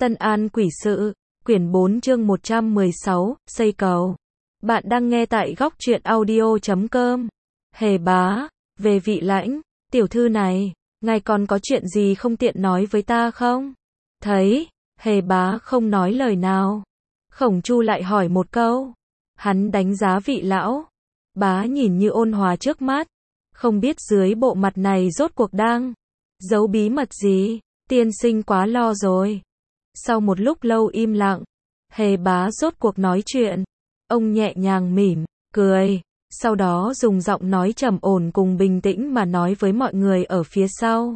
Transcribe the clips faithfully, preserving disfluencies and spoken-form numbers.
Tân An Quỷ Sự, quyển bốn chương một trăm mười sáu, xây cầu. Bạn đang nghe tại góc truyện audio chấm com. Hề Bá, về vị Lãnh, tiểu thư này, ngài còn có chuyện gì không tiện nói với ta không? Thấy, Hề Bá không nói lời nào. Khổng Chu lại hỏi một câu. Hắn đánh giá vị lão. Bá nhìn như ôn hòa trước mắt. Không biết dưới bộ mặt này rốt cuộc đang giấu bí mật gì, tiên sinh quá lo rồi. Sau một lúc lâu im lặng, Hề Bá rốt cuộc nói chuyện. Ông nhẹ nhàng mỉm, cười, sau đó dùng giọng nói trầm ổn cùng bình tĩnh mà nói với mọi người ở phía sau.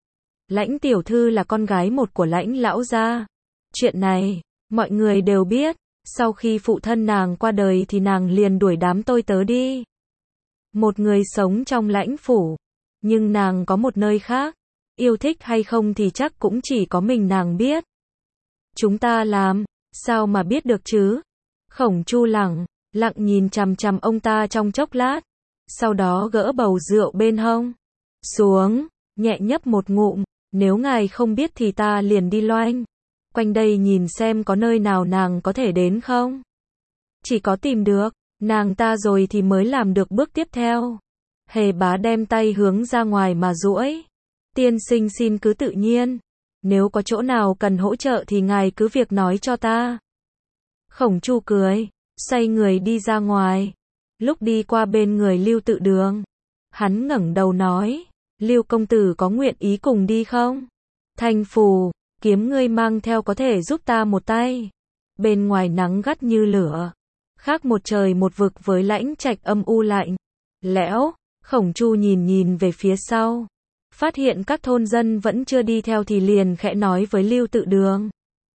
Lãnh tiểu thư là con gái một của Lãnh lão gia. Chuyện này, mọi người đều biết, sau khi phụ thân nàng qua đời thì nàng liền đuổi đám tôi tớ đi. Một người sống trong Lãnh phủ, nhưng nàng có một nơi khác, yêu thích hay không thì chắc cũng chỉ có mình nàng biết. Chúng ta làm, sao mà biết được chứ? Khổng Chu lẳng, lặng nhìn chằm chằm ông ta trong chốc lát, sau đó gỡ bầu rượu bên hông xuống, nhẹ nhấp một ngụm, nếu ngài không biết thì ta liền đi loanh quanh đây nhìn xem có nơi nào nàng có thể đến không. Chỉ có tìm được nàng ta rồi thì mới làm được bước tiếp theo. Hề Bá đem tay hướng ra ngoài mà duỗi. Tiên sinh xin cứ tự nhiên, nếu có chỗ nào cần hỗ trợ thì ngài cứ việc nói cho ta. Khổng Chu cười, xoay người đi ra ngoài. Lúc đi qua bên người Lưu Tự Đường, hắn ngẩng đầu nói, Lưu công tử có nguyện ý cùng đi không? Thanh phù, kiếm ngươi mang theo có thể giúp ta một tay. Bên ngoài nắng gắt như lửa, khác một trời một vực với Lãnh Trạch âm u lạnh lẽo. Khổng Chu nhìn nhìn về phía sau, phát hiện các thôn dân vẫn chưa đi theo thì liền khẽ nói với Lưu Tự Đường.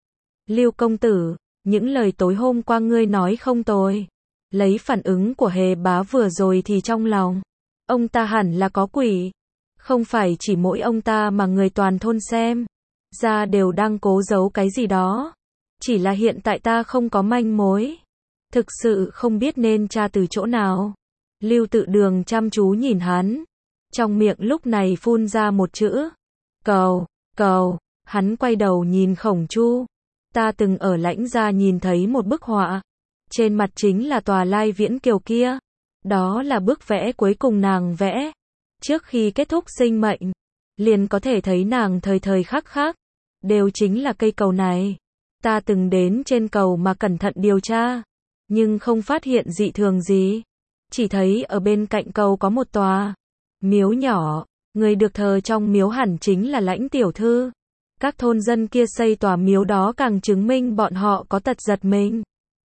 Lưu công tử, những lời tối hôm qua ngươi nói không tồi. Lấy phản ứng của Hề Bá vừa rồi thì trong lòng ông ta hẳn là có quỷ. Không phải chỉ mỗi ông ta mà người toàn thôn xem ra đều đang cố giấu cái gì đó. Chỉ là hiện tại ta không có manh mối, thực sự không biết nên tra từ chỗ nào. Lưu Tự Đường chăm chú nhìn hắn, trong miệng lúc này phun ra một chữ, cầu, cầu. Hắn quay đầu nhìn Khổng Chu. Ta từng ở Lãnh gia nhìn thấy một bức họa, trên mặt chính là tòa Lai Viễn Kiều kia. Đó là bức vẽ cuối cùng nàng vẽ, trước khi kết thúc sinh mệnh, liền có thể thấy nàng thời thời khắc khắc, đều chính là cây cầu này. Ta từng đến trên cầu mà cẩn thận điều tra, nhưng không phát hiện dị thường gì. Chỉ thấy ở bên cạnh cầu có một tòa miếu nhỏ, người được thờ trong miếu hẳn chính là Lãnh tiểu thư. Các thôn dân kia xây tòa miếu đó càng chứng minh bọn họ có tật giật mình.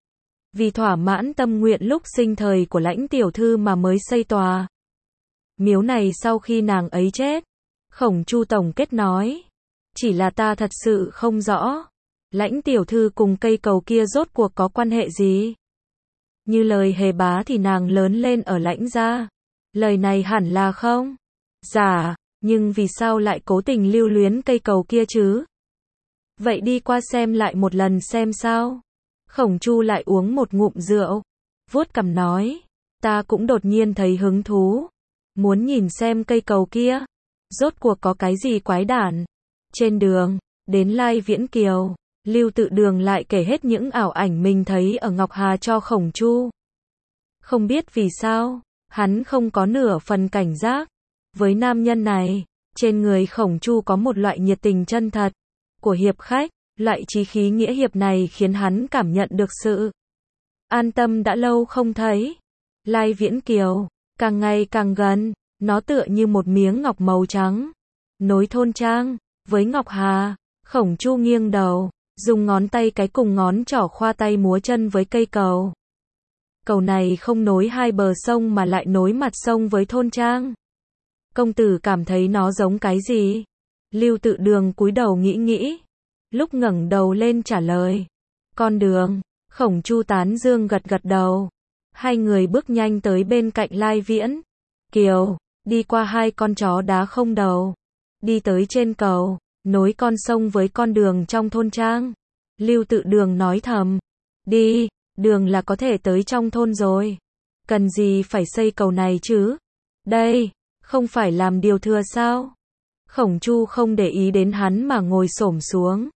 Vì thỏa mãn tâm nguyện lúc sinh thời của Lãnh tiểu thư mà mới xây tòa miếu này sau khi nàng ấy chết. Khổng Chu tổng kết nói, chỉ là ta thật sự không rõ, Lãnh tiểu thư cùng cây cầu kia rốt cuộc có quan hệ gì? Như lời Hề Bá thì nàng lớn lên ở Lãnh gia. Lời này hẳn là không giả, nhưng vì sao lại cố tình lưu luyến cây cầu kia chứ? Vậy đi qua xem lại một lần xem sao? Khổng Chu lại uống một ngụm rượu, vuốt cằm nói, ta cũng đột nhiên thấy hứng thú, muốn nhìn xem cây cầu kia rốt cuộc có cái gì quái đản. Trên đường đến Lai Viễn Kiều, Lưu Tự Đường lại kể hết những ảo ảnh mình thấy ở Ngọc Hà cho Khổng Chu. Không biết vì sao, hắn không có nửa phần cảnh giác với nam nhân này. Trên người Khổng Chu có một loại nhiệt tình chân thật của hiệp khách, loại chí khí nghĩa hiệp này khiến hắn cảm nhận được sự an tâm đã lâu không thấy. Lai Viễn Kiều càng ngày càng gần, nó tựa như một miếng ngọc màu trắng, nối thôn trang với Ngọc Hà. Khổng Chu nghiêng đầu, dùng ngón tay cái cùng ngón trỏ khoa tay múa chân với cây cầu. Cầu này không nối hai bờ sông mà lại nối mặt sông với thôn trang. Công tử cảm thấy nó giống cái gì? Lưu Tự Đường cúi đầu nghĩ nghĩ, lúc ngẩng đầu lên trả lời, con đường. Khổng Chu tán dương gật gật đầu. Hai người bước nhanh tới bên cạnh Lai Viễn Kiều, đi qua hai con chó đá không đầu, đi tới trên cầu, nối con sông với con đường trong thôn trang. Lưu Tự Đường nói thầm, đi, đường là có thể tới trong thôn rồi. Cần gì phải xây cầu này chứ? Đây, không phải làm điều thừa sao? Khổng Chu không để ý đến hắn mà ngồi xổm xuống,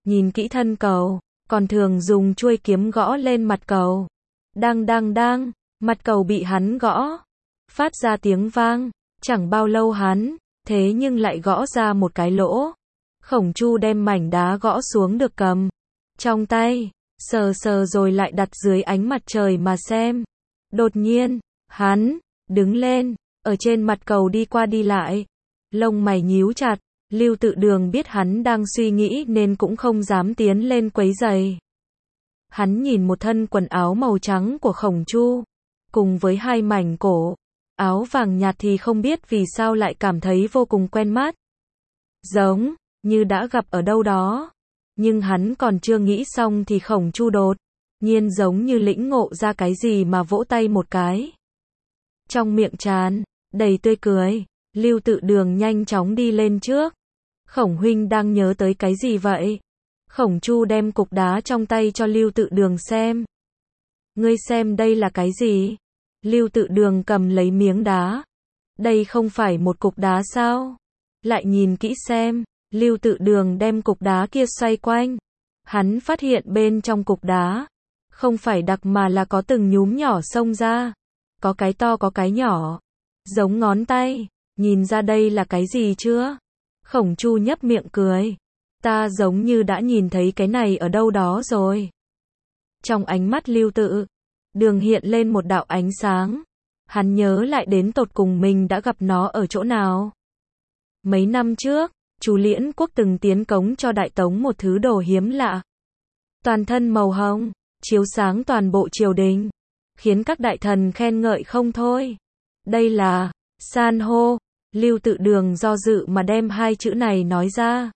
nhìn kỹ thân cầu, còn thường dùng chuôi kiếm gõ lên mặt cầu. Đang đang đang, mặt cầu bị hắn gõ, phát ra tiếng vang, chẳng bao lâu hắn, thế nhưng lại gõ ra một cái lỗ. Khổng Chu đem mảnh đá gõ xuống được cầm trong tay, sờ sờ rồi lại đặt dưới ánh mặt trời mà xem. Đột nhiên, hắn đứng lên, ở trên mặt cầu đi qua đi lại, lông mày nhíu chặt. Lưu Tự Đường biết hắn đang suy nghĩ nên cũng không dám tiến lên quấy rầy. Hắn nhìn một thân quần áo màu trắng của Khổng Chu, cùng với hai mảnh cổ áo vàng nhạt thì không biết vì sao lại cảm thấy vô cùng quen mắt. Giống như đã gặp ở đâu đó. Nhưng hắn còn chưa nghĩ xong thì Khổng Chu đột nhiên giống như lĩnh ngộ ra cái gì mà vỗ tay một cái. Trong miệng tràn đầy tươi cười, Lưu Tự Đường nhanh chóng đi lên trước. Khổng huynh đang nhớ tới cái gì vậy? Khổng Chu đem cục đá trong tay cho Lưu Tự Đường xem. Ngươi xem đây là cái gì? Lưu Tự Đường cầm lấy miếng đá. Đây không phải một cục đá sao? Lại nhìn kỹ xem, Lưu Tự Đường đem cục đá kia xoay quanh. Hắn phát hiện bên trong cục đá, không phải đặc mà là có từng nhúm nhỏ xông ra. Có cái to có cái nhỏ, giống ngón tay. Nhìn ra đây là cái gì chưa? Khổng Chu nhấp miệng cười. Ta giống như đã nhìn thấy cái này ở đâu đó rồi. Trong ánh mắt Lưu Tự Đường hiện lên một đạo ánh sáng. Hắn nhớ lại đến tột cùng mình đã gặp nó ở chỗ nào. Mấy năm trước, Chu Liễn Quốc từng tiến cống cho Đại Tống một thứ đồ hiếm lạ. Toàn thân màu hồng, chiếu sáng toàn bộ triều đình, khiến các đại thần khen ngợi không thôi. Đây là san hô. Lưu Tự Đường do dự mà đem hai chữ này nói ra.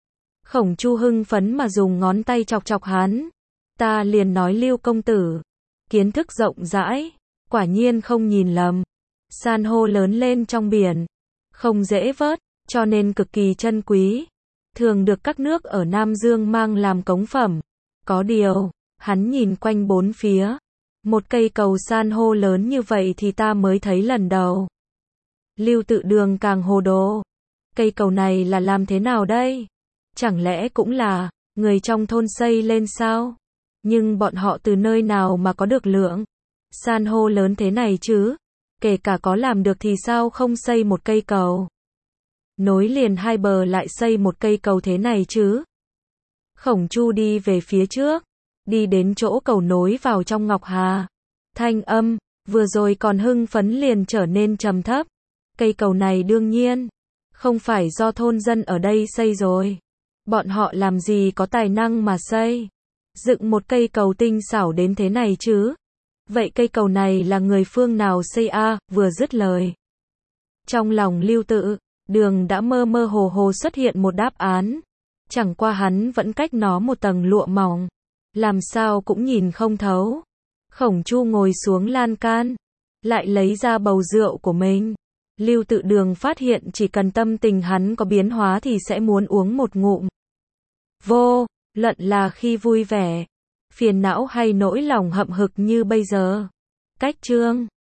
Khổng Chu hưng phấn mà dùng ngón tay chọc chọc hắn. Ta liền nói Lưu công tử, kiến thức rộng rãi, quả nhiên không nhìn lầm. San hô lớn lên trong biển, không dễ vớt, cho nên cực kỳ chân quý. Thường được các nước ở Nam Dương mang làm cống phẩm. Có điều, hắn nhìn quanh bốn phía. Một cây cầu san hô lớn như vậy thì ta mới thấy lần đầu. Lưu Tự Đường càng hồ đồ. Cây cầu này là làm thế nào đây? Chẳng lẽ cũng là người trong thôn xây lên sao? Nhưng bọn họ từ nơi nào mà có được lượng san hô lớn thế này chứ? Kể cả có làm được thì sao không xây một cây cầu nối liền hai bờ lại xây một cây cầu thế này chứ? Khổng Chu đi về phía trước, đi đến chỗ cầu nối vào trong Ngọc Hà. Thanh âm vừa rồi còn hưng phấn liền trở nên trầm thấp. Cây cầu này đương nhiên không phải do thôn dân ở đây xây rồi. Bọn họ làm gì có tài năng mà xây dựng một cây cầu tinh xảo đến thế này chứ? Vậy cây cầu này là người phương nào xây a? À? Vừa dứt lời, trong lòng Lưu Tự Đường đã mơ mơ hồ hồ xuất hiện một đáp án. Chẳng qua hắn vẫn cách nó một tầng lụa mỏng, làm sao cũng nhìn không thấu. Khổng Chu ngồi xuống lan can, lại lấy ra bầu rượu của mình. Lưu Tự Đường phát hiện chỉ cần tâm tình hắn có biến hóa thì sẽ muốn uống một ngụm. Vô luận là khi vui vẻ, phiền não hay nỗi lòng hậm hực như bây giờ. Cách chương